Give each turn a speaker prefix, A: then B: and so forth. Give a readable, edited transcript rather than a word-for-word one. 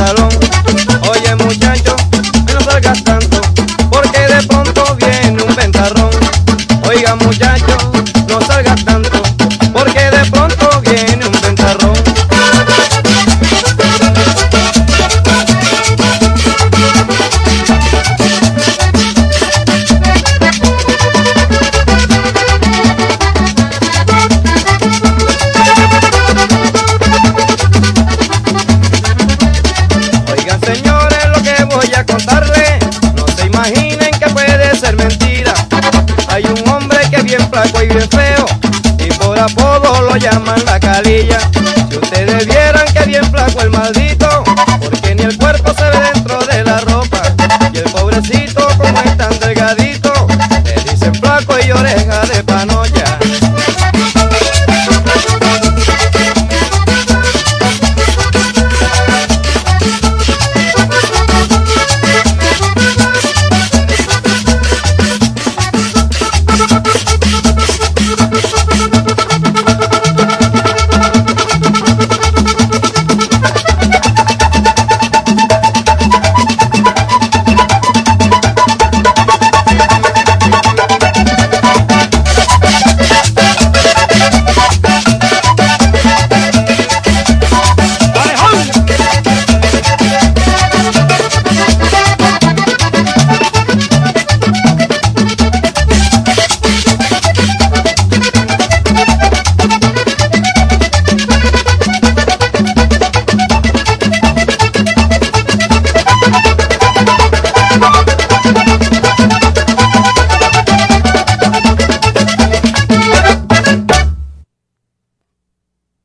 A: pantalón. Oye muchacho, no salgas tanto, porque de pronto viene un ventarrón. Oiga muchacho, no salgas tanto, porque de pronto viene un ventarrón. Oigan señores, lo que voy a contarle, no se imaginen que puede ser mentira. Hay un hombre que es bien flaco y bien feo, y por apodo lo llaman la calilla.